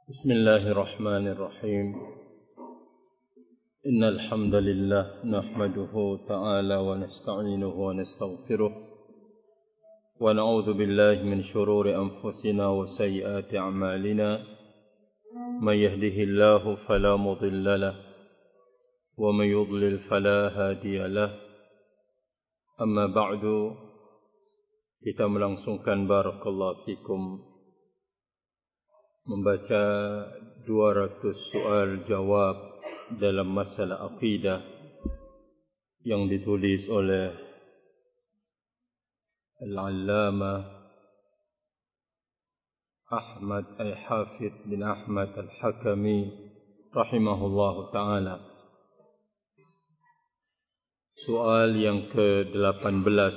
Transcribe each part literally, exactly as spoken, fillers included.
بسم الله الرحمن الرحيم إن الحمد لله نحمده تعالى ونستعينه ونستغفره ونعوذ بالله من شرور أنفسنا وسيئات أعمالنا من يهده الله فلا مضل له ومن يضلل فلا هادي له أما بعد kita melangsungkan barakallahu fikum membaca dua ratus soal jawab dalam masalah akidah yang ditulis oleh Al-Allamah Ahmad Al-Hafidh bin Ahmad Al-Hakami rahimahullahu ta'ala. Soal yang ke delapan belas.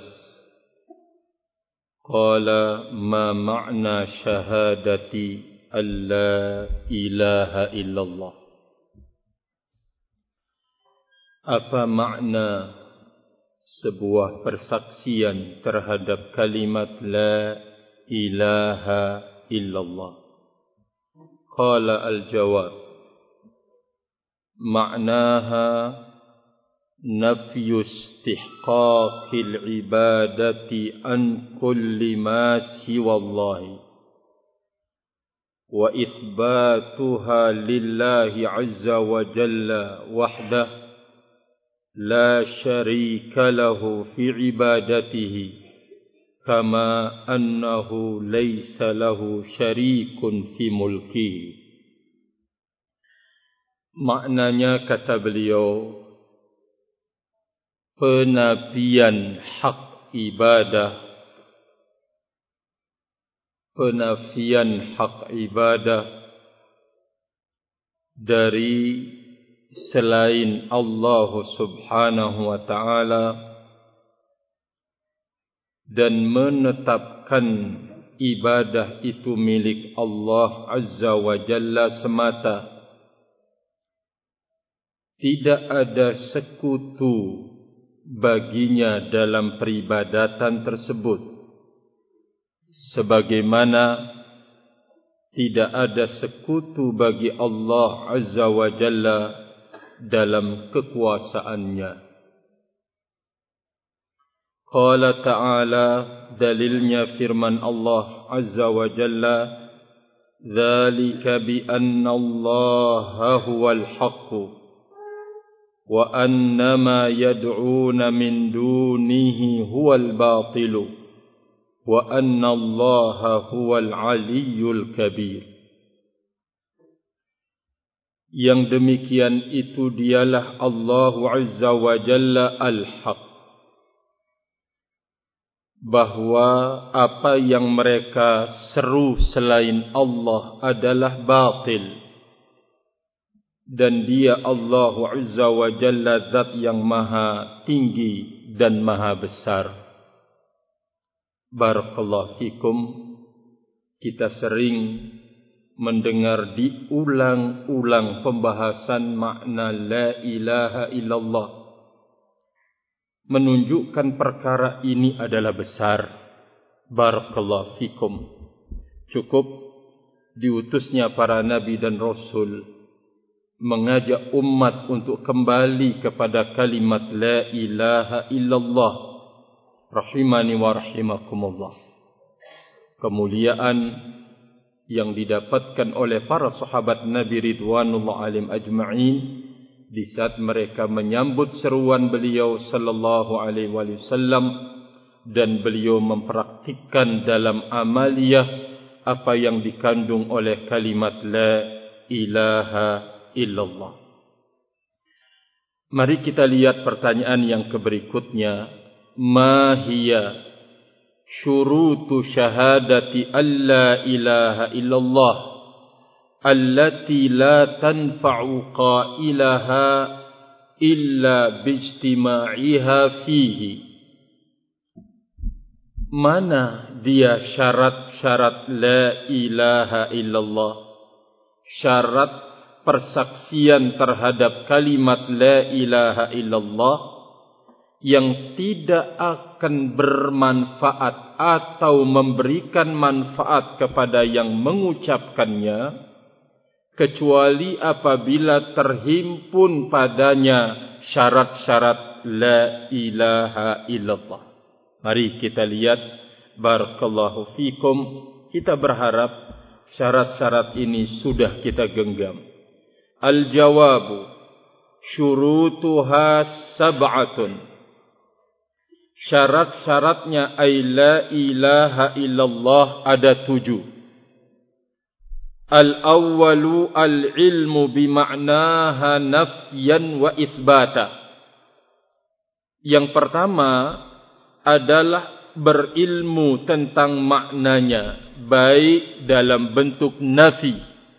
Qala ma ma'na syahadati alla ilaha illallah. Apa makna sebuah persaksian terhadap kalimat la ilaha illallah? Qala al-jawab, ma'naha nafyu istihqaqil ibadati an kulli ma siwallahi wa ithbatuha lillahi azza wa jalla wahdah la syarika lahu fi ibadatihi kama annahu laysa lahu syarikun fi mulkihi. Maknanya, kata beliau, penafian hak ibadah penafian hak ibadah dari selain Allah subhanahu wa ta'ala dan menetapkan ibadah itu milik Allah azza wa jalla semata. Tidak ada sekutu baginya dalam peribadatan tersebut, sebagaimana tidak ada sekutu bagi Allah azza wa jalla dalam kekuasaannya. Qala ta'ala, dalilnya firman Allah azza wa jalla, dzalika bi anna Allaha huwal haqqu wa anna ma yad'una min dunihi huwal batilu wa anna Allaha huwal aliyyul kabir. Yang demikian itu dialah Allah azza wa jalla al-haq, bahwa apa yang mereka seru selain Allah adalah batil, dan dia Allah azza wa jalla zat yang maha tinggi dan maha besar. Barakallahu fikum. Kita sering mendengar diulang-ulang pembahasan makna la ilaha illallah, menunjukkan perkara ini adalah besar. Barakallahu fikum. Cukup diutusnya para nabi dan rasul mengajak umat untuk kembali kepada kalimat la ilaha illallah. Rahimani wa rahimakumullah. Kemuliaan yang didapatkan oleh para sahabat Nabi ridwanullah alaihim ajma'in di saat mereka menyambut seruan beliau sallallahu alaihi wasallam dan beliau mempraktikkan dalam amaliyah apa yang dikandung oleh kalimat la ilaha illallah. Mari kita lihat pertanyaan yang keberikutnya. Ma hiya syurutu syahadati alla ilaha illallah allati la tanfa'u qailaha illa bijtima'iha fihi. Mana dia syarat-syarat la ilaha illallah, syarat persaksian terhadap kalimat la ilaha illallah yang tidak akan bermanfaat atau memberikan manfaat kepada yang mengucapkannya kecuali apabila terhimpun padanya syarat-syarat la ilaha illallah. Mari kita lihat, barakallahu fikum, kita berharap syarat-syarat ini sudah kita genggam. Al-jawabu syurutuha sab'atun. Syarat-syaratnya ay la ilaha illallah ada tujuh. Al-awwalu al-ilmu bima'naha nafyan wa itsbata. Yang pertama adalah berilmu tentang maknanya, baik dalam bentuk nafi,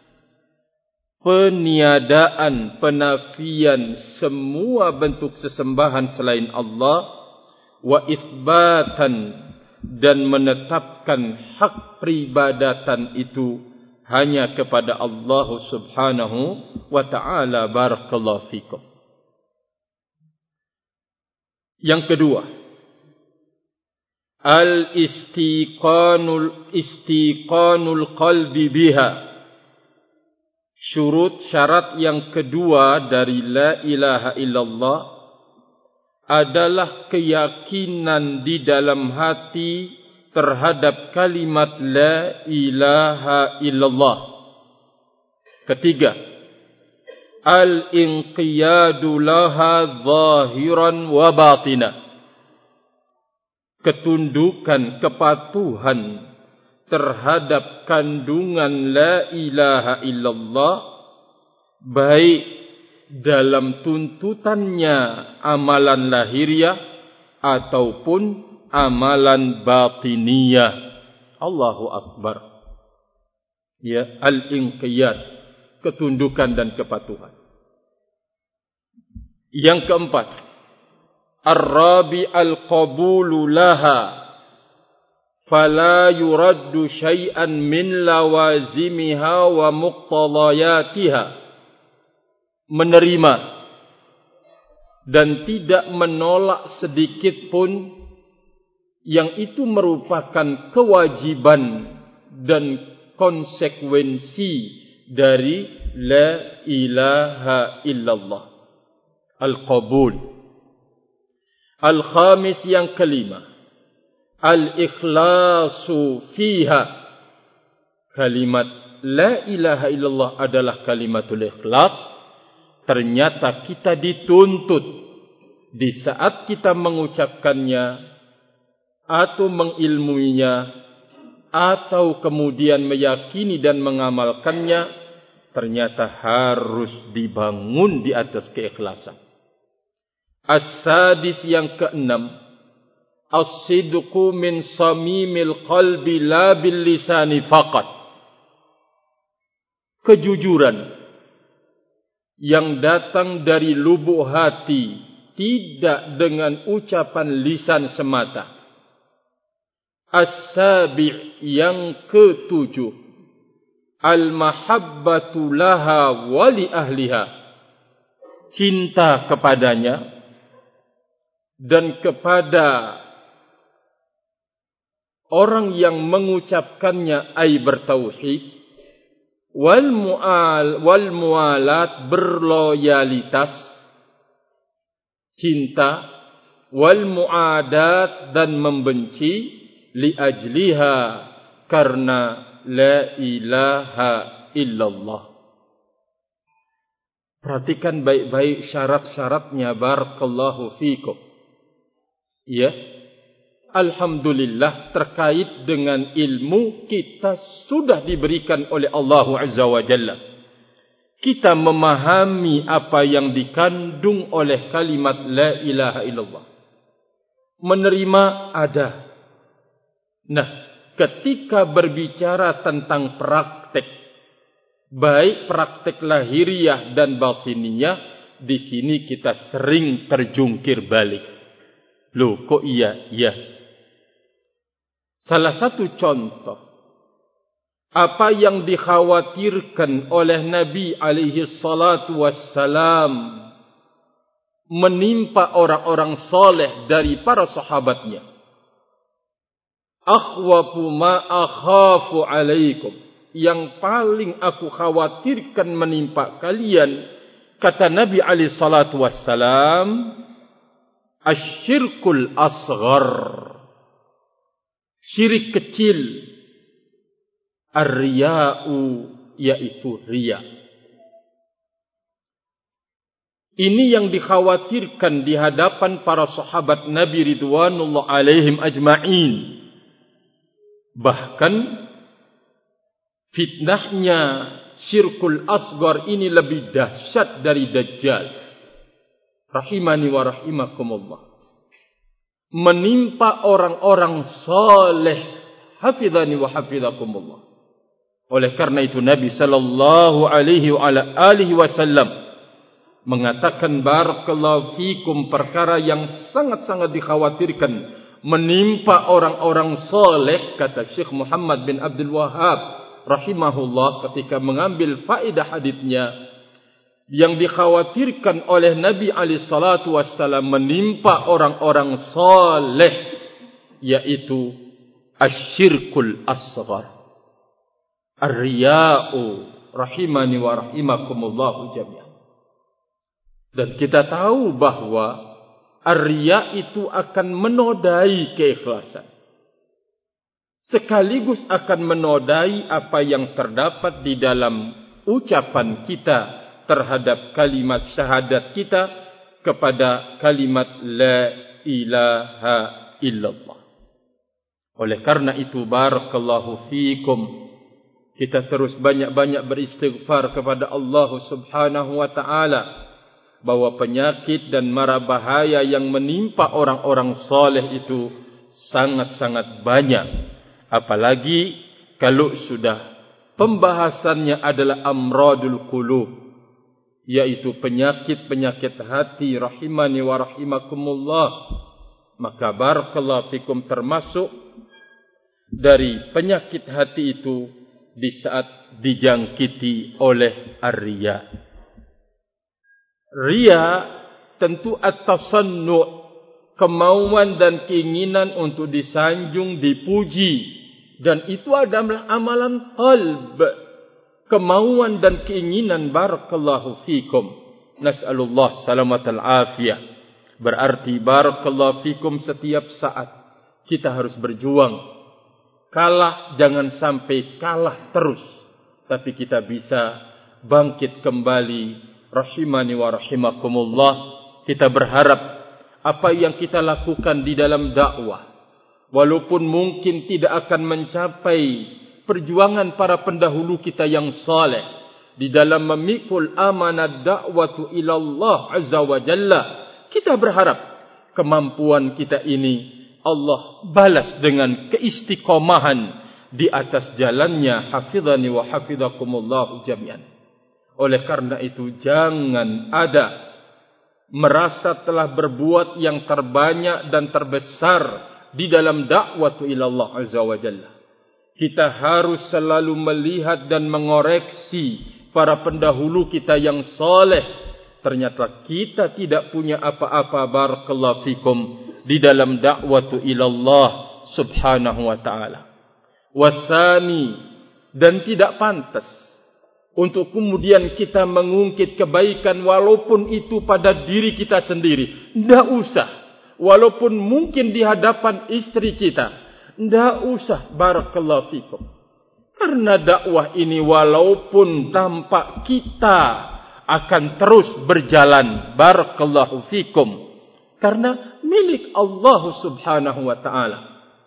peniadaan, penafian semua bentuk sesembahan selain Allah, wa itsbatan, dan menetapkan hak peribadatan itu hanya kepada Allah Subhanahu wa ta'ala. Barakallahu fikum. Yang kedua, al-istiqanul istiqanul qalbi biha. Syurut syarat yang kedua dari la ilaha illallah adalah keyakinan di dalam hati terhadap kalimat la ilaha illallah. Ketiga, al-inqiyadu laha zahiran wa batinah. Ketundukan, kepatuhan terhadap kandungan la ilaha illallah, baik dalam tuntutannya amalan lahiriah ataupun amalan batiniyah. Allahu Akbar. Ya, al-inqiyad, ketundukan dan kepatuhan. Yang keempat, ar-rabi al-qabulu laha, fala yuraddu syai'an min lawazimiha wa muqtadayatiha. Menerima dan tidak menolak sedikit pun yang itu merupakan kewajiban dan konsekuensi dari la ilaha illallah. Al-qabul. Al-khamis, yang kelima, al-ikhlasu fiha. Kalimat la ilaha illallah adalah kalimatul ikhlas. Ternyata kita dituntut di saat kita mengucapkannya atau mengilmuinya atau kemudian meyakini dan mengamalkannya, ternyata harus dibangun di atas keikhlasan. As-sadis, yang keenam, as-sidqu min samimil qalbi la bil lisani faqat. Kejujuran yang datang dari lubuk hati, tidak dengan ucapan lisan semata. As-sabi', yang ketujuh, al-mahabbatu laha wa li ahliha. Cinta kepadanya dan kepada orang yang mengucapkannya, ay bertauhid. Wal mu'al wal mualat, berloyalitas, cinta. Wal muadat, dan membenci. Li ajliha, karena la ilaha illallah. Perhatikan baik-baik syarat-syaratnya. Barakallahu fikum. Ya, alhamdulillah, terkait dengan ilmu kita sudah diberikan oleh Allah Azza wa Jalla. Kita memahami apa yang dikandung oleh kalimat la ilaha illallah. Menerima ada. Nah, ketika berbicara tentang praktek, baik praktek lahiriah dan batiniyah, di sini kita sering terjungkir balik. Loh, kok iya? Iya. Salah satu contoh apa yang dikhawatirkan oleh Nabi alaihi salatu wassalam menimpa orang-orang soleh dari para sahabatnya. Akhwafu ma akhafu alaikum. yang paling aku khawatirkan menimpa kalian, kata Nabi alaihi salatu wassalam, asyirkul asghar, syirik kecil, ar-riya'u, yaitu riya. Ini yang dikhawatirkan di hadapan para sahabat Nabi ridwanullah alaihim ajma'in. Bahkan fitnahnya syirkul asghar ini lebih dahsyat dari Dajjal. Rahimani wa rahimakumullah. Menimpa orang-orang saleh, hafizani wa hafizakumullah. Oleh karena itu Nabi sallallahu alaihi wa ala alihi wasallam mengatakan, barakallahu fikum, perkara yang sangat-sangat dikhawatirkan menimpa orang-orang saleh, kata Syekh Muhammad bin Abdul Wahhab rahimahullah ketika mengambil faedah hadisnya, yang dikhawatirkan oleh Nabi alaihi salatu wassalam menimpa orang-orang saleh, yaitu asyirkul asghar, ar-riya'u, rahimani wa rahimakumullah jami'an. Dan kita tahu bahwa ar-riya' itu akan menodai keikhlasan, sekaligus akan menodai apa yang terdapat di dalam ucapan kita terhadap kalimat syahadat kita kepada kalimat la ilaha illallah. Oleh karena itu, barakallahu fikum, kita terus banyak-banyak beristighfar kepada Allah subhanahu wa ta'ala, bahwa penyakit dan mara bahaya yang menimpa orang-orang saleh itu sangat-sangat banyak. Apalagi kalau sudah pembahasannya adalah amradul qulub, yaitu penyakit-penyakit hati, rahimani wa rahimakumullah. Maka barakallahu fikum, termasuk dari penyakit hati itu di saat dijangkiti oleh ar-riya. Riya tentu at-tasannu', kemauan dan keinginan untuk disanjung, dipuji, dan itu adalah amalan qalb, kemauan dan keinginan, barakallahu fikum. Nas'alullah salamatal afiyah. Berarti barakallahu fikum, setiap saat kita harus berjuang. Kalah, jangan sampai kalah terus, tapi kita bisa bangkit kembali. Rahimani wa rahimakumullah, kita berharap apa yang kita lakukan di dalam dakwah, walaupun mungkin tidak akan mencapai perjuangan para pendahulu kita yang saleh di dalam memikul amanat dakwatu ilallah azza wa jalla, kita berharap kemampuan kita ini Allah balas dengan keistiqomahan di atas jalannya. Hafizani wa hafizakumullah jami'an. Oleh karena itu, jangan ada merasa telah berbuat yang terbanyak dan terbesar di dalam dakwah ilallah azza wa jalla. Kita harus selalu melihat dan mengoreksi para pendahulu kita yang saleh. Ternyata kita tidak punya apa-apa, barakallahu fikum, di dalam dakwah ilallah subhanahu wa ta'ala. Wathani, dan tidak pantas untuk kemudian kita mengungkit kebaikan walaupun itu pada diri kita sendiri. Tidak usah. Walaupun mungkin di hadapan istri kita. Tidak usah, barakallahu fikum. Karena dakwah ini walaupun tampak kita akan terus berjalan, barakallahu fikum, karena milik Allah subhanahu wa ta'ala.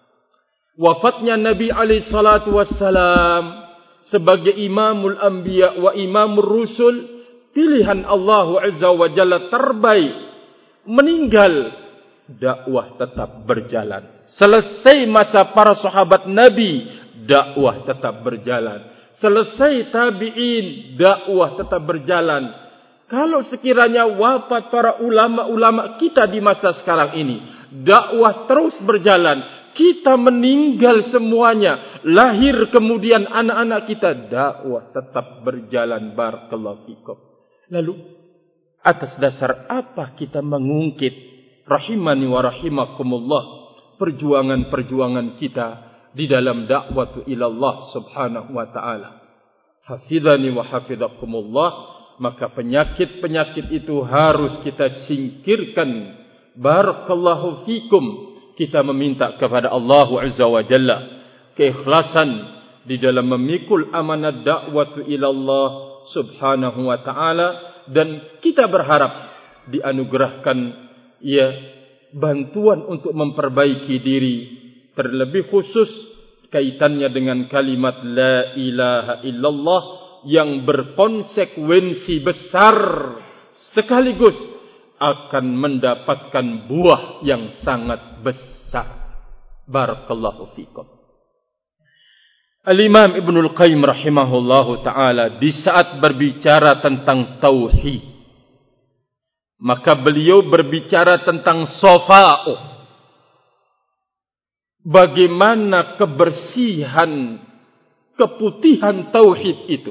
Wafatnya Nabi alaihi salatu wassalam sebagai imamul anbiya wa imamul rusul, pilihan Allah azza wa jalla terbaik, meninggal, dakwah tetap berjalan. Selesai masa para sahabat Nabi, dakwah tetap berjalan. Selesai tabi'in, dakwah tetap berjalan. Kalau sekiranya wafat para ulama-ulama kita di masa sekarang ini, dakwah terus berjalan. Kita meninggal semuanya, lahir kemudian anak-anak kita, dakwah tetap berjalan, barakallahu fikum. Lalu atas dasar apa kita mengungkit, rahimani wa rahimakumullah, perjuangan-perjuangan kita di dalam dakwah ila Allah subhanahu wa ta'ala. Hafidhani wa hafidhakumullah, maka penyakit-penyakit itu harus kita singkirkan. Barakallahu fikum. Kita meminta kepada Allah Azza wa Jalla keikhlasan di dalam memikul amanat dakwah ila Allah subhanahu wa ta'ala, dan kita berharap dianugerahkan ya bantuan untuk memperbaiki diri, terlebih khusus kaitannya dengan kalimat la ilaha illallah yang berkonsekuensi besar sekaligus akan mendapatkan buah yang sangat besar. Barakallahu fikum. Al-Imam Ibnul Qayyim rahimahullahu ta'ala di saat berbicara tentang tauhid, maka beliau berbicara tentang safa'u, bagaimana kebersihan, keputihan tauhid itu.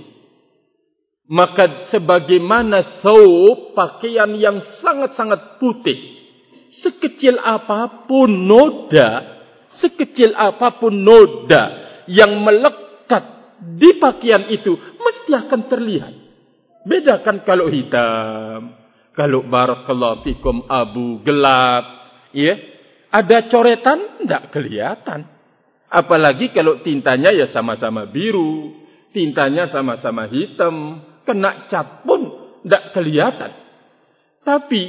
Maka sebagaimana thawb, pakaian yang sangat-sangat putih, sekecil apapun noda, sekecil apapun noda yang melekat di pakaian itu mesti akan terlihat. Bedakan kalau hitam, kalau barakallahu fikum abu gelap, ya, ada coretan tidak kelihatan. Apalagi kalau tintanya ya sama-sama biru, tintanya sama-sama hitam, kena cat pun tidak kelihatan. Tapi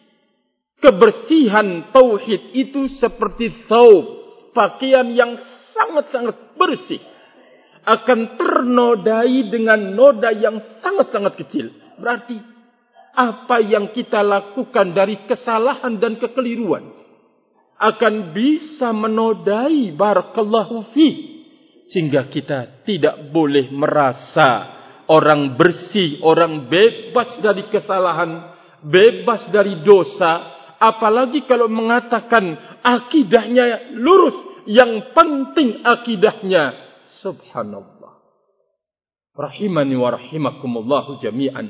kebersihan tauhid itu seperti thawb, pakaian yang sangat-sangat bersih, akan ternodai dengan noda yang sangat-sangat kecil. Berarti apa yang kita lakukan dari kesalahan dan kekeliruan akan bisa menodai barakallahu fi, sehingga kita tidak boleh merasa orang bersih, orang bebas dari kesalahan, bebas dari dosa. Apalagi kalau mengatakan akidahnya lurus, yang penting akidahnya. Subhanallah. Rahimani wa rahimakumullahu jami'an.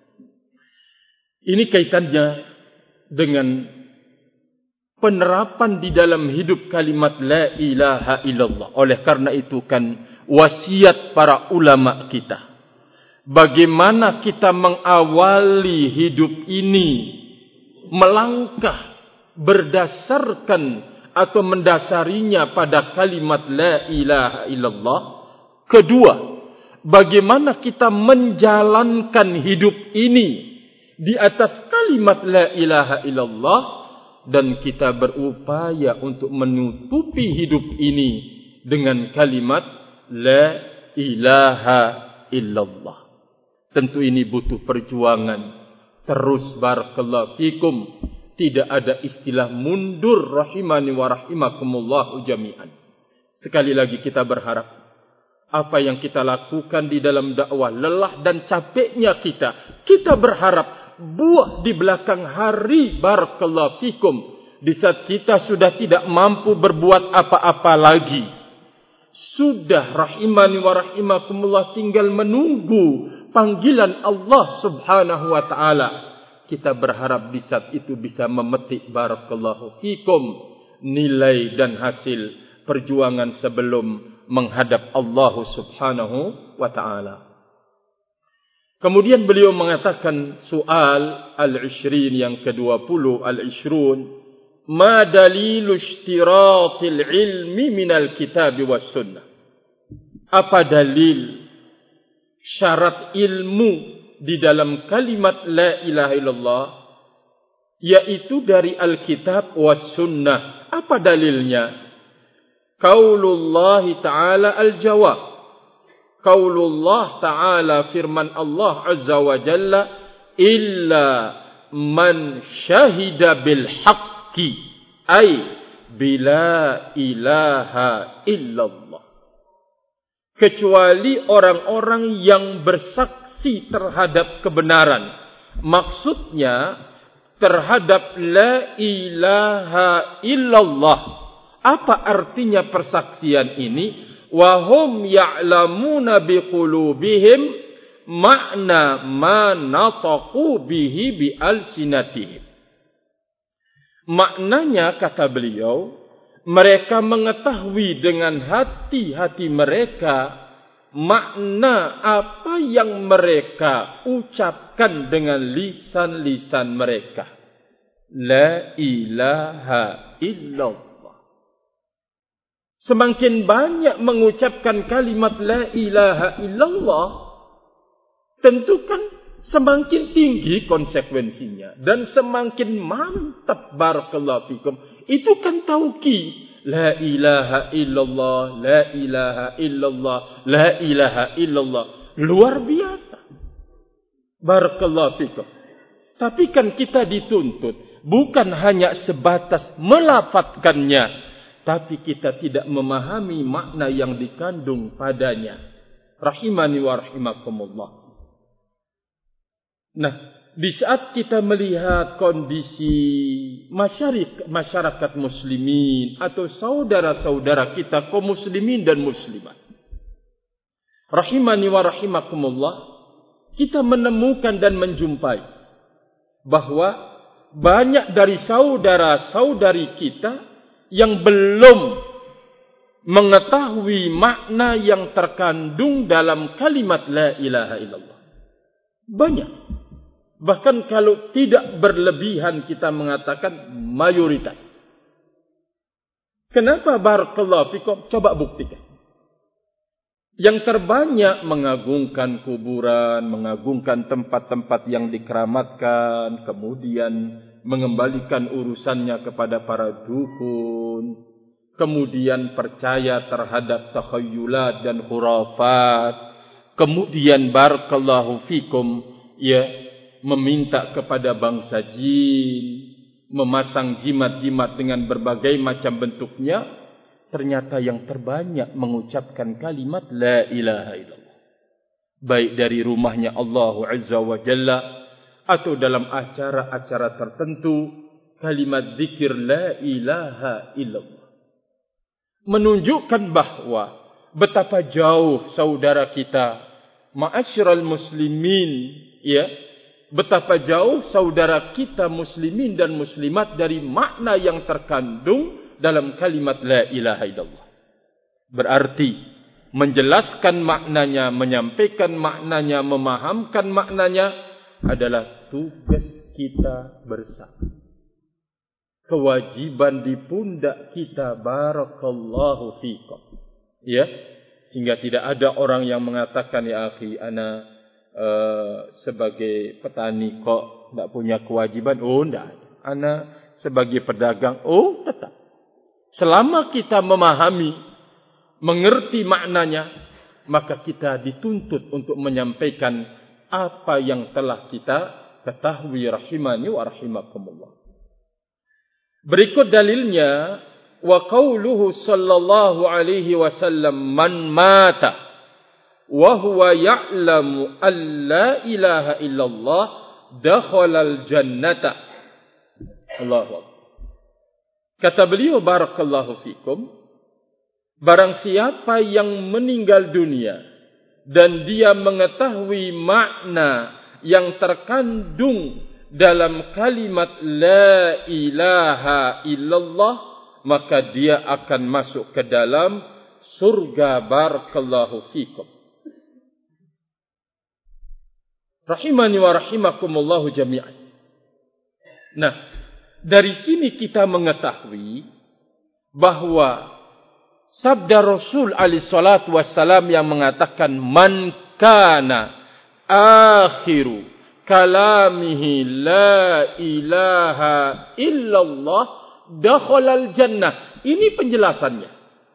Ini kaitannya dengan penerapan di dalam hidup kalimat la ilaha illallah. Oleh karena itu kan wasiat para ulama kita, bagaimana kita mengawali hidup ini, melangkah berdasarkan atau mendasarinya pada kalimat la ilaha illallah. Kedua, bagaimana kita menjalankan hidup ini di atas kalimat la ilaha illallah, dan kita berupaya untuk menutupi hidup ini dengan kalimat la ilaha illallah. Tentu ini butuh perjuangan terus, barakallahu fikum. Tidak ada istilah mundur, rahimani wa rahimakumullahu jami'an. Sekali lagi kita berharap apa yang kita lakukan di dalam dakwah, lelah dan capeknya kita, kita berharap buah di belakang hari, barakallahu fikum, di saat kita sudah tidak mampu berbuat apa-apa lagi, sudah rahimani wa rahimakumullah tinggal menunggu panggilan Allah subhanahu wa ta'ala. Kita berharap di saat itu bisa memetik barakallahu fikum nilai dan hasil perjuangan sebelum menghadap Allah subhanahu wa ta'ala. Kemudian beliau mengatakan soal al-ishrin yang kedua puluh, al-ishrun, ma dalilu ishtiratil ilmi minal kitab was sunnah. Apa dalil syarat ilmu di dalam kalimat la ilaha illallah, yaitu dari Alkitab was sunnah? Apa dalilnya? Qaulullah ta'ala al-jawab. Qaulullah ta'ala, firman Allah azza wa jalla, illa man syahida bil haqqi, ay bila ilaha illallah. Kecuali orang-orang yang bersaksi terhadap kebenaran. Maksudnya terhadap la ilaha illallah. Apa artinya persaksian ini? Wa hum ya'lamuna biqulubihim makna ma nataqu bihi bi alsinatihim. Maknanya, kata beliau, mereka mengetahui dengan hati-hati mereka makna apa yang mereka ucapkan dengan lisan-lisan mereka. La ilaha illallah. Semakin banyak mengucapkan kalimat la ilaha illallah, tentu kan semakin tinggi konsekuensinya dan semakin mantap, barakallahu fikum. Itu kan tauqid. La ilaha illallah, la ilaha illallah, la ilaha illallah. Luar biasa. Barakallahu fikum. Tapi kan kita dituntut bukan hanya sebatas melafatkannya, tapi kita tidak memahami makna yang dikandung padanya. Rahimani wa rahimakumullah. Nah, di saat kita melihat kondisi masyarakat, masyarakat muslimin atau saudara-saudara kita kaum muslimin dan muslimat, rahimani wa rahimakumullah, kita menemukan dan menjumpai bahwa banyak dari saudara-saudari kita yang belum mengetahui makna yang terkandung dalam kalimat la ilaha illallah. Banyak. Bahkan kalau tidak berlebihan kita mengatakan mayoritas. Kenapa barakallahu fikum? Coba buktikan. Yang terbanyak mengagungkan kuburan, mengagungkan tempat-tempat yang dikeramatkan, kemudian mengembalikan urusannya kepada para dukun, kemudian percaya terhadap takhayulat dan khurafat, kemudian barakallahu fikum, ya, meminta kepada bangsa jin, memasang jimat-jimat dengan berbagai macam bentuknya. Ternyata yang terbanyak mengucapkan kalimat la ilaha illallah, baik dari rumahnya Allah Azza wa Jalla atau dalam acara-acara tertentu, kalimat zikir la ilaha illallah menunjukkan bahwa betapa jauh saudara kita ma'asyiral muslimin, ya, betapa jauh saudara kita muslimin dan muslimat dari makna yang terkandung dalam kalimat la ilaha illallah. Berarti menjelaskan maknanya, menyampaikan maknanya, memahamkan maknanya adalah tugas kita bersama. Kewajiban di pundak kita, barakallahu fikum. Ya, sehingga tidak ada orang yang mengatakan, ya akhi, ana uh, sebagai petani kok tidak punya kewajiban. Oh, tidak. Ana sebagai pedagang, oh tetap. Selama kita memahami, mengerti maknanya, maka kita dituntut untuk menyampaikan apa yang telah kita ketahui, rahimani wa rahimakumullah. Berikut dalilnya, wa qauluhu sallallahu alaihi wasallam, man mata wa huwa ya'lamu an la ilaha illallah dakhalal jannata. Allahu akbar. Kata beliau, barakallahu fikum, barang siapa yang meninggal dunia dan dia mengetahui makna yang terkandung dalam kalimat la ilaha illallah, maka dia akan masuk ke dalam surga, barakallahu fikum. Rahimani wa rahimakumullahu jami'an. Nah, dari sini kita mengetahui bahwa sabda Rasul alaihi salatu wassalam yang mengatakan, man kana akhiru kalamihi la ilaha illallah dakhalal jannah. Ini penjelasannya.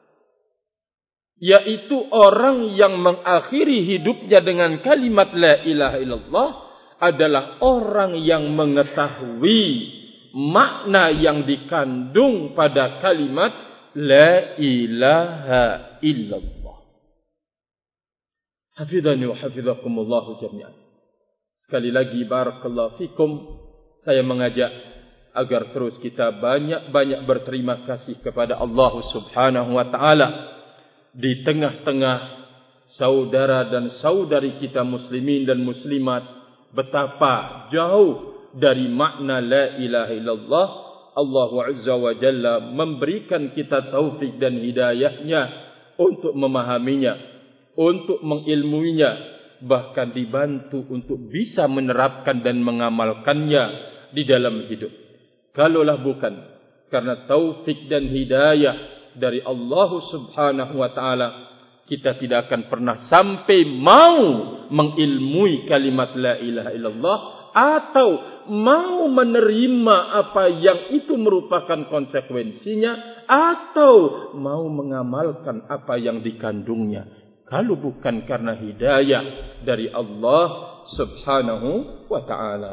Yaitu orang yang mengakhiri hidupnya dengan kalimat la ilaha illallah adalah orang yang mengetahui makna yang dikandung pada kalimat la ilaha illallah. Hafidhani wa hafidhakumullahu jami'an. Sekali lagi, barakallahu fikum, saya mengajak agar terus kita banyak-banyak berterima kasih kepada Allah Subhanahu wa taala di tengah-tengah saudara dan saudari kita muslimin dan muslimat, betapa jauh dari makna la ilaha illallah Allah Azza wa Jalla memberikan kita taufik dan hidayahnya untuk memahaminya, untuk mengilmuinya, bahkan dibantu untuk bisa menerapkan dan mengamalkannya di dalam hidup. Kalaulah bukan karena taufik dan hidayah dari Allah Subhanahu wa taala, kita tidak akan pernah sampai mau mengilmui kalimat la ilaha illallah atau mau menerima apa yang itu merupakan konsekuensinya atau mau mengamalkan apa yang dikandungnya. Kalau bukan karena hidayah dari Allah Subhanahu wa taala.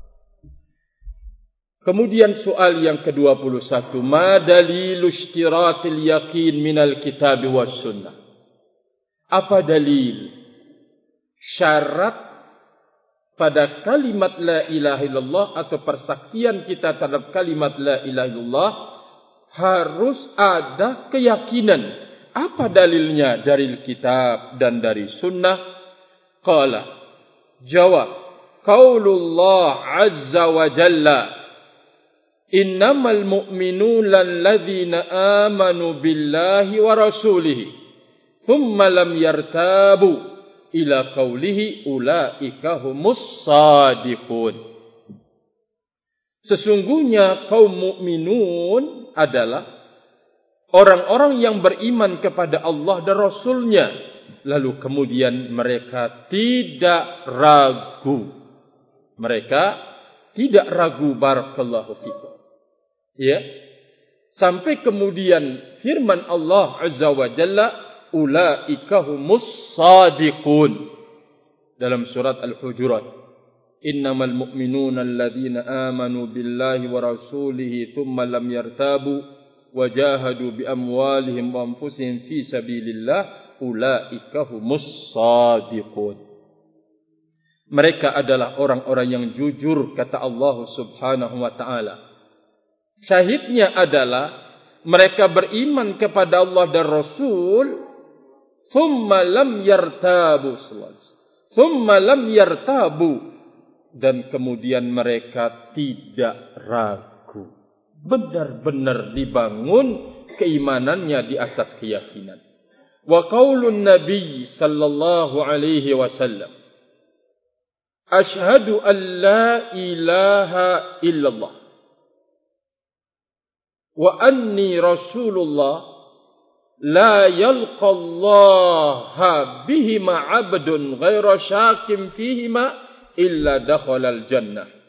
Kemudian soal yang kedua puluh satu, ma dalilu ishtiratil yaqin minal kitab was sunnah? Apa dalil syarat pada kalimat la ilaha illallah atau persaksian kita terhadap kalimat la ilaha illallah harus ada keyakinan? Apa dalilnya dari kitab dan dari sunnah? Qala, jawab, qaulullah azza wa jalla, innamal mu'minuna alladzina amanu billahi wa rasulihi thumma lam yartabu ila qawlihi ulaika humus sadiqun. Sesungguhnya kaum mukminun adalah orang-orang yang beriman kepada Allah dan Rasulnya, lalu kemudian mereka tidak ragu. Mereka tidak ragu, barakallahu fikum. Ya. Sampai kemudian firman Allah Azza wa Jalla, ulaika humus sadiqun. Dalam surat Al-Hujurat, innamal mu'minuna alladzina amanu billahi wa rasulihi thumma lam yartabu wajahadu bi amwalihim wa anfusihim fi sabilillah ulaika humus shadiqun. Mereka adalah orang-orang yang jujur, kata Allah Subhanahu wa taala. Syahidnya adalah mereka beriman kepada Allah dan Rasul, thumma lam yartabu, thumma lam yartabu, dan kemudian mereka tidak ragu. Benar-benar dibangun keimanannya di atas keyakinan. Wa qaulun Nabi sallallahu alaihi wasallam, asyhadu an la ilaha illallah wa anni rasulullah la yalqa Allah bihima 'abdun ghaira syakim fihima illa dakhalal jannah.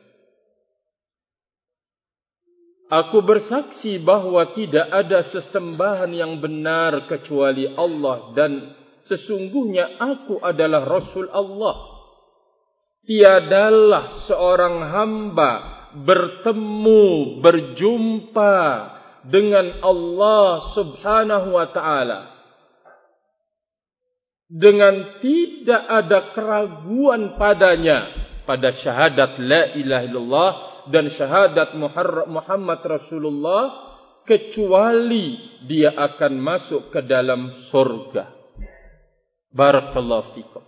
Aku bersaksi bahwa tidak ada sesembahan yang benar kecuali Allah dan sesungguhnya aku adalah Rasul Allah. Tiadalah seorang hamba bertemu, berjumpa dengan Allah Subhanahu wa taala dengan tidak ada keraguan padanya pada syahadat la ilaha illallah dan syahadat Muhammad Rasulullah, kecuali dia akan masuk ke dalam surga. Barakallahu fikum.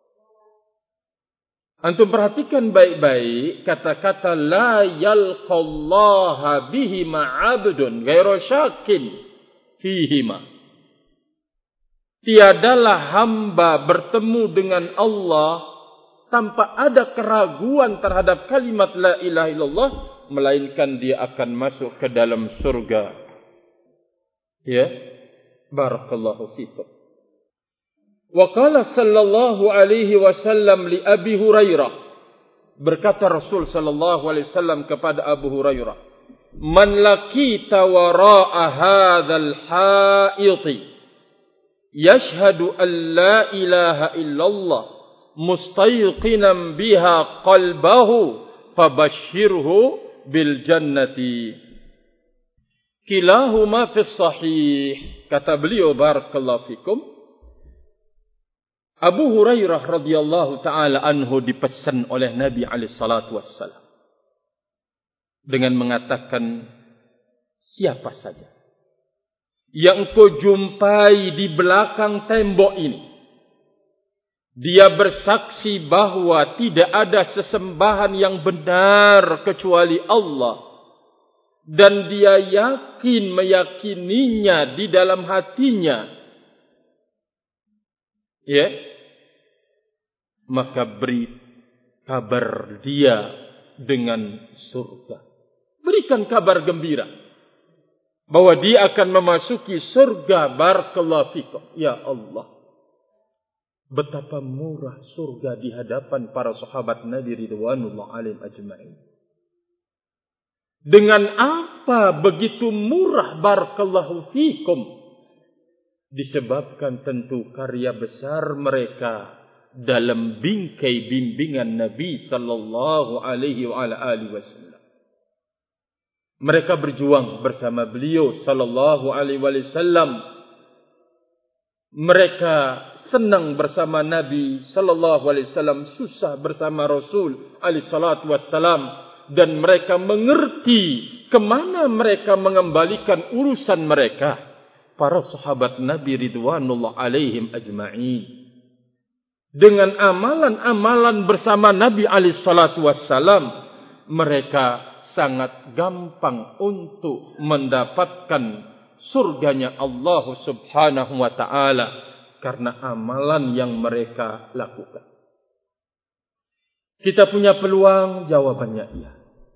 Antum perhatikan baik-baik kata-kata la yalqallaha bihima 'abdun ghairu syakin fihima. Tiadalah hamba bertemu dengan Allah tanpa ada keraguan terhadap kalimat la ilaha illallah, melainkan dia akan masuk ke dalam surga. Ya, barakallahu fikum. Wa qala sallallahu alaihi wasallam li Abi Hurairah, berkata Rasul sallallahu alaihi wasallam kepada Abu Hurairah, man laqita wara'a hadzal haiti yashhadu an la ilaha illallah mustayqinan biha qalbahu fabashshirhu bil jannati. Kilahuma fi sahih. Kata beliau barakallahu fikum, Abu Hurairah radhiyallahu taala anhu dipesan oleh Nabi alaihi salatu wassalam dengan mengatakan, siapa saja yang kau jumpai di belakang tembok ini, dia bersaksi bahwa tidak ada sesembahan yang benar kecuali Allah, dan dia yakin meyakininya di dalam hatinya, ya, maka beri kabar dia dengan surga. Berikan kabar gembira bahwa dia akan memasuki surga. Barakallahu fikum. Ya Allah, betapa murah surga di hadapan para sahabat Nabi ridwanullah alaihim ajma'in. Dengan apa begitu murah? Barakallahu fikum. Disebabkan tentu karya besar mereka dalam bingkai bimbingan Nabi sallallahu alaihi wa ala alihi wasallam. Mereka berjuang bersama beliau sallallahu alaihi wasallam. Mereka senang bersama Nabi sallallahu alaihi wasallam, susah bersama Rasul alaihi salatu wassalam, dan mereka mengerti kemana mereka mengembalikan urusan mereka, para sahabat Nabi ridwanullah alaihim ajma'in. Dengan amalan-amalan bersama Nabi alaihi salatu wassalam, mereka sangat gampang untuk mendapatkan surganya Allah subhanahu wa ta'ala karena amalan yang mereka lakukan. Kita punya peluang? Jawabannya iya.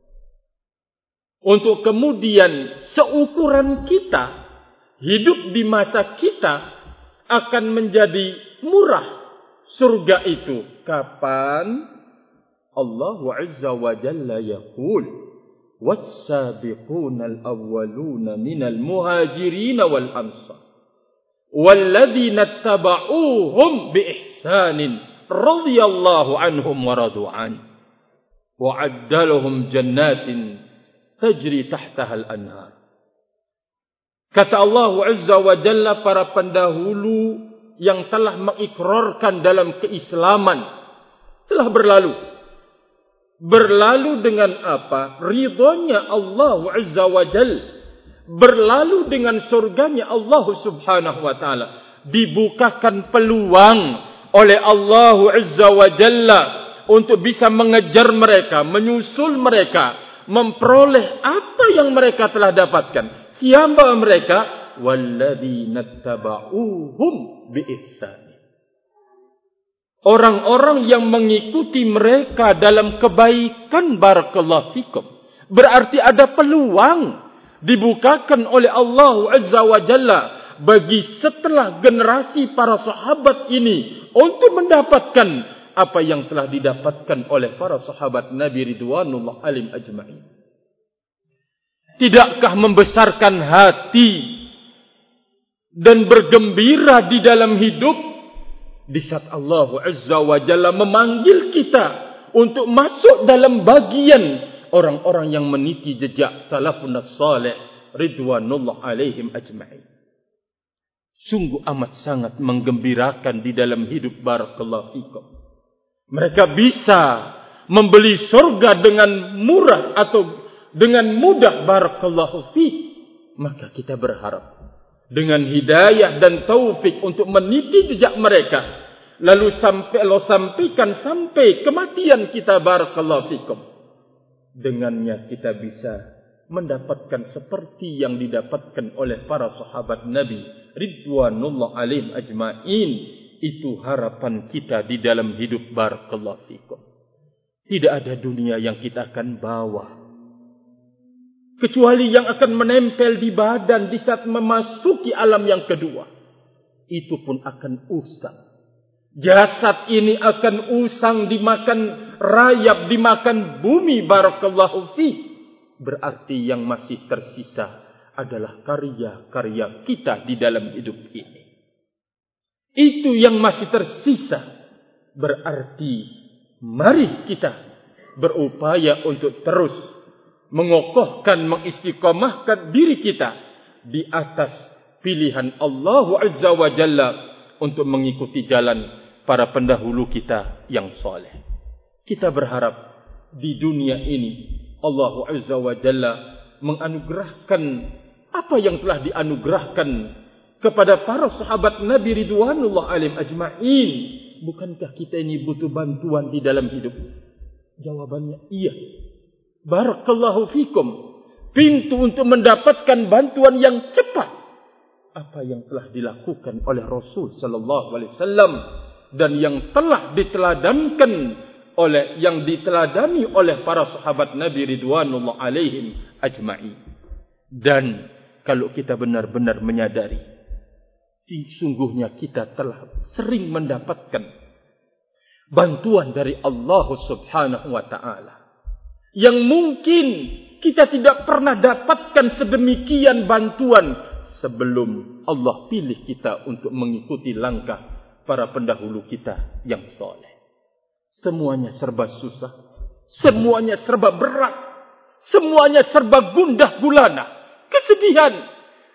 Untuk kemudian seukuran kita, hidup di masa kita akan menjadi murah surga itu. Kapan? Allah Azza wa Jalla yaqul, was-sabiquna al-awwaluna minal muhajirin wal ansar walladzina tabauhum bi ihsanin radhiyallahu anhum wa radu an wa addalahum jannatin tajri tahtaha al-anhar. Kata Allah Azza wa Jalla, para pendahulu yang telah mengikrarkan dalam keislaman telah berlalu. Berlalu dengan apa? Ridhonya Allah Azza wa Jalla. Berlalu dengan surganya Allah Subhanahu wa ta'ala. Dibukakan peluang oleh Allah Azza wa Jalla untuk bisa mengejar mereka, menyusul mereka, memperoleh apa yang mereka telah dapatkan. Siapa mereka? Walladzina tabauhum bi ihsan. Orang-orang yang mengikuti mereka dalam kebaikan. Barakallahu fikum. Berarti ada peluang dibukakan oleh Allah Azza wa Jalla bagi setelah generasi para sahabat ini untuk mendapatkan apa yang telah didapatkan oleh para sahabat Nabi ridwanullah alaihim ajma'in. Tidakkah membesarkan hati dan bergembira di dalam hidup di saat Allah Azza wa Jalla memanggil kita untuk masuk dalam bagian orang-orang yang meniti jejak salafun salih ridwanullah alaihim ajma'in. Sungguh amat sangat menggembirakan di dalam hidup. Barakallahu fikum. Mereka bisa membeli surga dengan murah atau dengan mudah. Barakallahu fi. Maka kita berharap dengan hidayah dan taufik untuk meniti jejak mereka, lalu sampai Allah sampaikan sampai kematian kita. Barakallahu fikum. Dengannya kita bisa mendapatkan seperti yang didapatkan oleh para sahabat Nabi ridwanullah alaihim ajma'in. Itu harapan kita di dalam hidup. Barakallahu fikum. Tidak ada dunia yang kita akan bawa kecuali yang akan menempel di badan di saat memasuki alam yang kedua. Itu pun akan usang. Jasad ini akan usang, dimakan rayap, dimakan bumi. Barakallahu fi. Berarti yang masih tersisa adalah karya-karya kita di dalam hidup ini. Itu yang masih tersisa. Berarti mari kita berupaya untuk terus mengokohkan, mengistiqamahkan diri kita di atas pilihan Allah Azza wa Jalla untuk mengikuti jalan para pendahulu kita yang soleh. Kita berharap di dunia ini Allah Azza wa Jalla menganugerahkan apa yang telah dianugerahkan kepada para sahabat Nabi ridwanullah alaihim ajma'in. Bukankah kita ini butuh bantuan di dalam hidup? Jawabannya iya. Barakallahu fikum. pintu untuk mendapatkan bantuan yang cepat. Apa yang telah dilakukan oleh Rasul sallallahu alaihi wasallam dan yang telah diteladankan oleh yang diteladani oleh para sahabat Nabi ridwanullah alaihim ajma'in. Dan kalau kita benar-benar menyadari, sungguhnya kita telah sering mendapatkan bantuan dari Allah Subhanahu wa taala yang mungkin kita tidak pernah dapatkan sedemikian bantuan sebelum Allah pilih kita untuk mengikuti langkah para pendahulu kita yang soleh. Semuanya serba susah, semuanya serba berat, semuanya serba gundah gulana, kesedihan,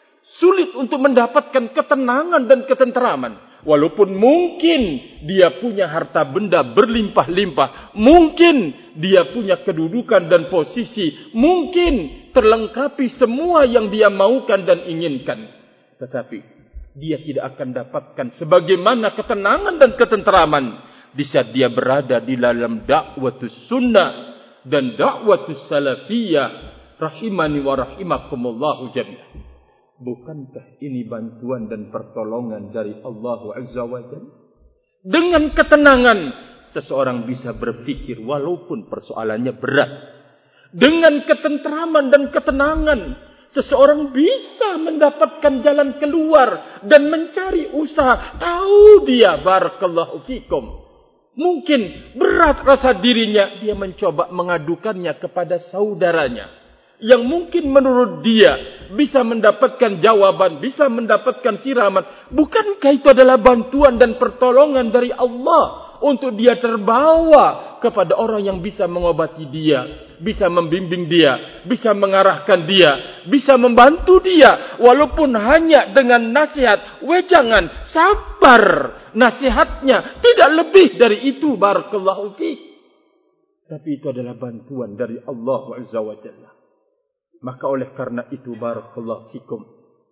sulit untuk mendapatkan ketenangan dan ketenteraman. Walaupun mungkin dia punya harta benda berlimpah-limpah, mungkin dia punya kedudukan dan posisi, mungkin terlengkapi semua yang dia maukan dan inginkan, tetapi dia tidak akan dapatkan sebagaimana ketenangan dan ketenteraman di saat dia berada di dalam dakwatus sunnah dan dakwatus salafiyah rahimani wa rahimakumullahu jami'an. Bukankah ini bantuan dan pertolongan dari Allah Azza wa Jalla? Dengan ketenangan seseorang bisa berfikir walaupun persoalannya berat. Dengan ketenteraman dan ketenangan seseorang bisa mendapatkan jalan keluar dan mencari usaha. Tahu dia, barakallahu fikum, mungkin berat rasa dirinya, dia mencoba mengadukannya kepada saudaranya yang mungkin menurut dia bisa mendapatkan jawaban, bisa mendapatkan siraman. Bukankah itu adalah bantuan dan pertolongan dari Allah untuk dia terbawa kepada orang yang bisa mengobati dia, bisa membimbing dia, bisa mengarahkan dia, bisa membantu dia, walaupun hanya dengan nasihat, wejangan, sabar nasihatnya, tidak lebih dari itu, barakallahu fiik. Tapi itu adalah bantuan dari Allah Azza wa Jalla. Maka oleh karena itu, barakallahu fikum,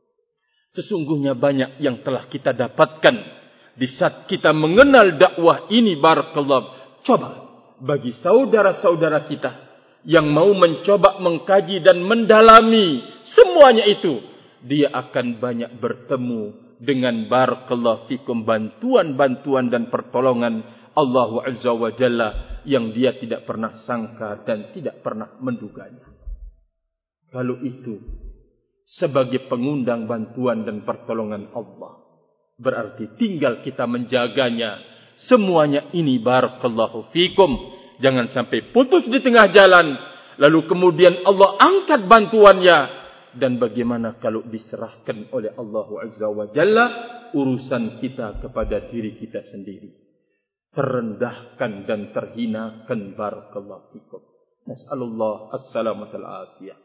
sesungguhnya banyak yang telah kita dapatkan di saat kita mengenal dakwah ini, barakallahu. Coba bagi saudara-saudara kita yang mau mencoba mengkaji dan mendalami semuanya itu, dia akan banyak bertemu dengan, barakallahu fikum, bantuan-bantuan dan pertolongan Allah Azza wa Jalla yang dia tidak pernah sangka dan tidak pernah menduganya. Kalau itu sebagai pengundang bantuan dan pertolongan Allah, berarti tinggal kita menjaganya. Semuanya ini, barakallahu fikum, jangan sampai putus di tengah jalan, lalu kemudian Allah angkat bantuannya. Dan bagaimana kalau diserahkan oleh Allah Azza wa Jalla urusan kita kepada diri kita sendiri, terendahkan dan terhinakan, barakallahu fikum. Nas'alullah as-salamatal afiyah.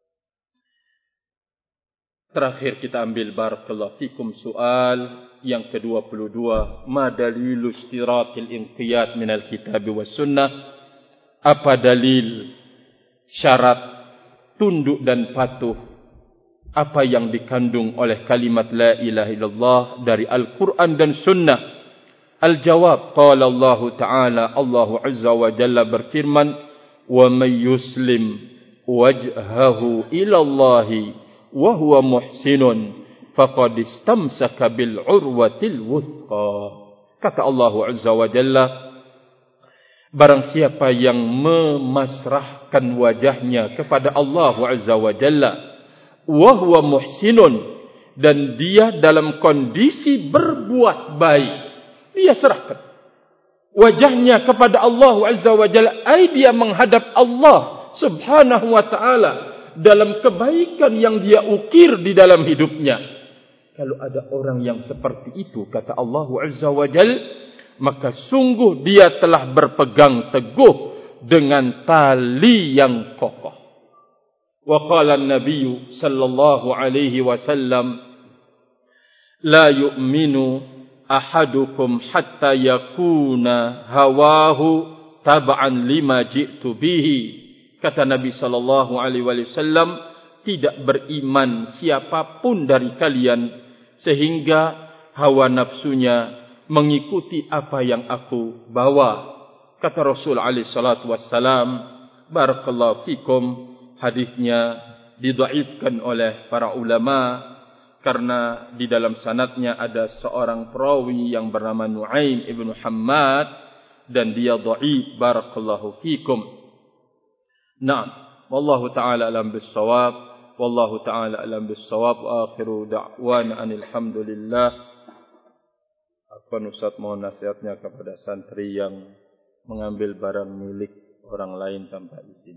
Terakhir kita ambil, barakallahu fikum, soal yang ke dua puluh dua. Ma dalilu istiratil inqiyad minal kitab was sunnah? Apa dalil syarat tunduk dan patuh? Apa yang dikandung oleh kalimat la ilaha illallah dari Al-Quran dan sunnah? Al-jawab, qala Allah Ta'ala, Allah Azza wa Jalla berfirman, wa may yuslim wajhahu ilallahi wa huwa muhsinun faqad istamsaka bil urwatil wuthqa. Kata Allah Azza wa Jalla, barang siapa yang memasrahkan wajahnya kepada Allah Azza wa Jalla, wa huwa muhsinun, dan dia dalam kondisi berbuat baik, dia serahkan wajahnya kepada Allah Azza wa Jalla, ai dia menghadap Allah Subhanahu wa ta'ala dalam kebaikan yang dia ukir di dalam hidupnya. Kalau ada orang yang seperti itu, kata Allah Azza wa Jalla, maka sungguh dia telah berpegang teguh dengan tali yang kokoh. Wa qala an-nabiy sallallahu alaihi wasallam, la yu'minu ahadukum hatta yakuna hawahu tab'an lima ji'tu bihi. Kata Nabi sallallahu alaihi wasallam, tidak beriman siapapun dari kalian sehingga hawa nafsunya mengikuti apa yang aku bawa. Kata Rasul alaihi salatu wassalam, barakallahu fikum, hadisnya didhaifkan oleh para ulama karena di dalam sanadnya ada seorang perawi yang bernama Nuaim ibn Hammad dan dia dhaif. Barakallahu fikum. Naam, wallahu taala alam bissawab. Wallahu taala alam bissawab. Akhiru da'wana alhamdulillah. Apa Ustaz mohon nasihatnya kepada santri yang mengambil barang milik orang lain tanpa izin.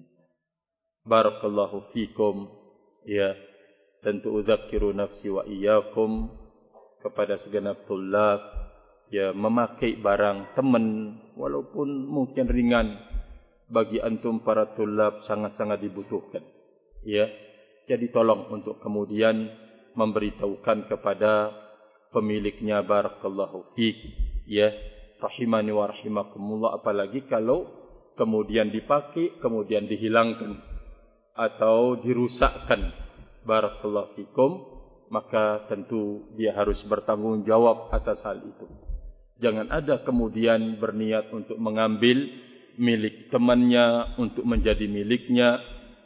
Barakallahu fikum. Ya, tentu udzakiru nafsi wa iyyakum kepada segenap tulab, ya, memakai barang teman walaupun mungkin ringan bagi antum para tulab sangat-sangat dibutuhkan. Ya, jadi tolong untuk kemudian memberitahukan kepada pemiliknya. Barakallahu fiik. Ya, rahimani wa rahimakumullah. Apalagi kalau kemudian dipakai kemudian dihilangkan atau dirusakkan, barakallahu fikum, maka tentu dia harus bertanggung jawab atas hal itu. Jangan ada kemudian berniat untuk mengambil milik temannya untuk menjadi miliknya.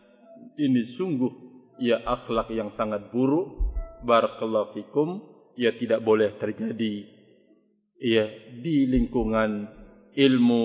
Ini sungguh ya akhlak yang sangat buruk. Barakallahu fikum. Ya, tidak boleh terjadi ya di lingkungan ilmu,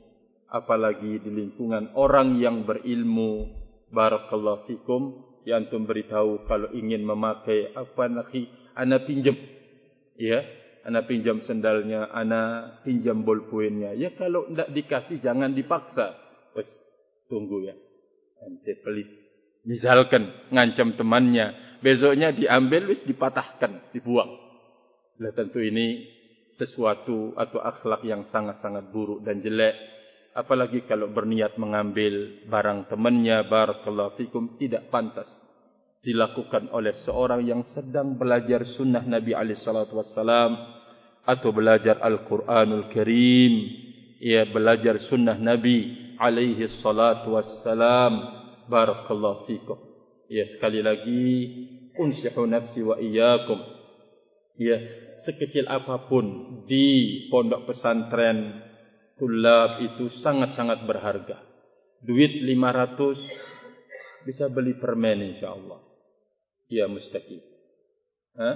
apalagi di lingkungan orang yang berilmu. Barakallahu fikum. Ya, antum beritahu kalau ingin memakai apa nakhi, ana pinjam. Ya, ana pinjam sendalnya, ana pinjam bolpoinnya. Ya, kalau tidak dikasih jangan dipaksa. Wes, tunggu ya. Ente pelit. Misalkan ngancam temannya, besoknya diambil wis dipatahkan, dibuang. Lah tentu ini sesuatu atau akhlak yang sangat-sangat buruk dan jelek. Apalagi kalau berniat mengambil barang temannya. Barakallahu fikum. Tidak pantas dilakukan oleh seorang yang sedang belajar sunnah Nabi alaihi salatu wassalam atau belajar Al-Quranul Karim. Ya, belajar sunnah Nabi alaihi salatu wassalam. Barakallahu fikum. Ya, sekali lagi unsihu nafsi wa iyyakum. Ya, sekecil apapun di pondok pesantren tulab itu sangat-sangat berharga. Duit lima ratus bisa beli permen insyaallah. Ya, mustaqim. Hah?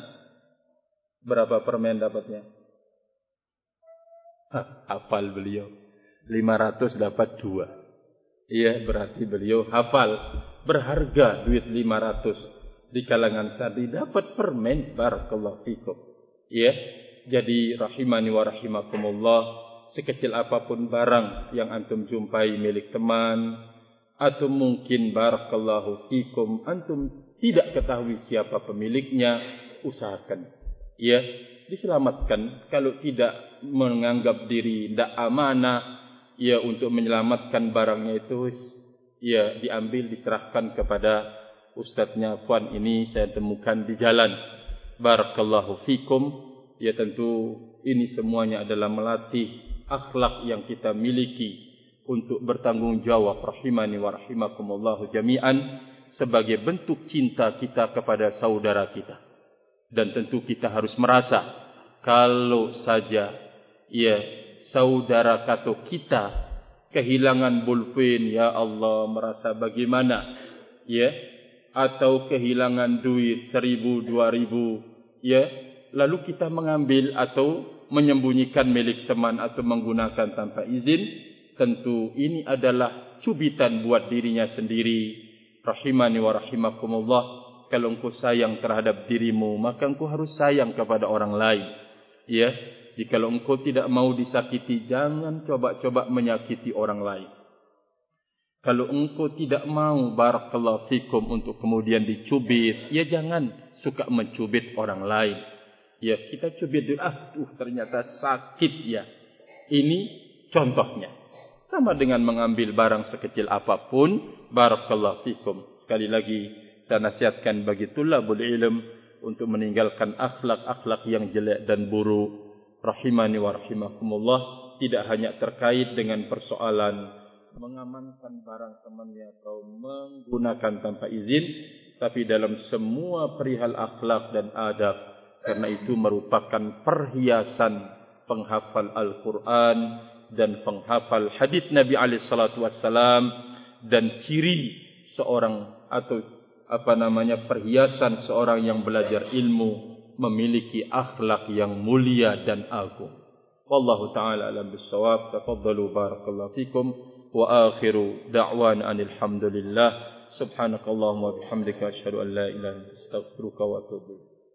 Berapa permen dapatnya? Hah, hafal beliau. lima ratus dapat dua. Iya, berarti beliau hafal. Berharga duit lima ratus. Di kalangan santri dapat permen. Barakallahu fikum. Iya, jadi rahimani wa rahimakumullah. Sekecil apapun barang yang antum jumpai milik teman, atau mungkin barakallahu fikum antum tidak ketahui siapa pemiliknya, usahakan ya diselamatkan. Kalau tidak menganggap diri tidak amanah ya untuk menyelamatkan barangnya itu, ya diambil diserahkan kepada ustadznya. Puan ini saya temukan di jalan. Barakallahu fikum. Ya, tentu ini semuanya adalah melatih akhlak yang kita miliki untuk bertanggung jawab rahimani wa rahimakumullahu jami'an sebagai bentuk cinta kita kepada saudara kita. Dan tentu kita harus merasa kalau saja ya saudara kata kita kehilangan pulpen, ya Allah merasa bagaimana ya, atau kehilangan duit seribu dua ribu ya, lalu kita mengambil atau menyembunyikan milik teman atau menggunakan tanpa izin, tentu ini adalah cubitan buat dirinya sendiri. Rahimani wa rahimakumullah. Kalau engkau sayang terhadap dirimu, maka engkau harus sayang kepada orang lain. Ya, jika engkau tidak mau disakiti, jangan coba-coba menyakiti orang lain. Kalau engkau tidak mau barakallahu fikum untuk kemudian dicubit, ya jangan suka mencubit orang lain. Ya, kita cubit dulu, ah, uh, ternyata sakit ya. Ini contohnya. Sama dengan mengambil barang sekecil apapun. Barakallahu fikum. Sekali lagi, saya nasihatkan bagi tulabul ilm untuk meninggalkan akhlak-akhlak yang jelek dan buruk. Rahimani wa rahimakumullah. Tidak hanya terkait dengan persoalan mengamankan barang temannya atau menggunakan tanpa izin, tapi dalam semua perihal akhlak dan adab. Karena itu merupakan perhiasan penghafal Al-Quran dan penghafal hadits Nabi alaihi salatu wassalam, dan ciri seorang atau apa namanya perhiasan seorang yang belajar ilmu memiliki akhlak yang mulia dan agung. Wallahu taala alam bissawab. Tafaddalu barakallahu fikum wa akhiru da'wana alhamdulillah. Subhanakallahumma wa bihamdika asyhadu an la ilaha illa anta astaghfiruka wa atubu ilaik.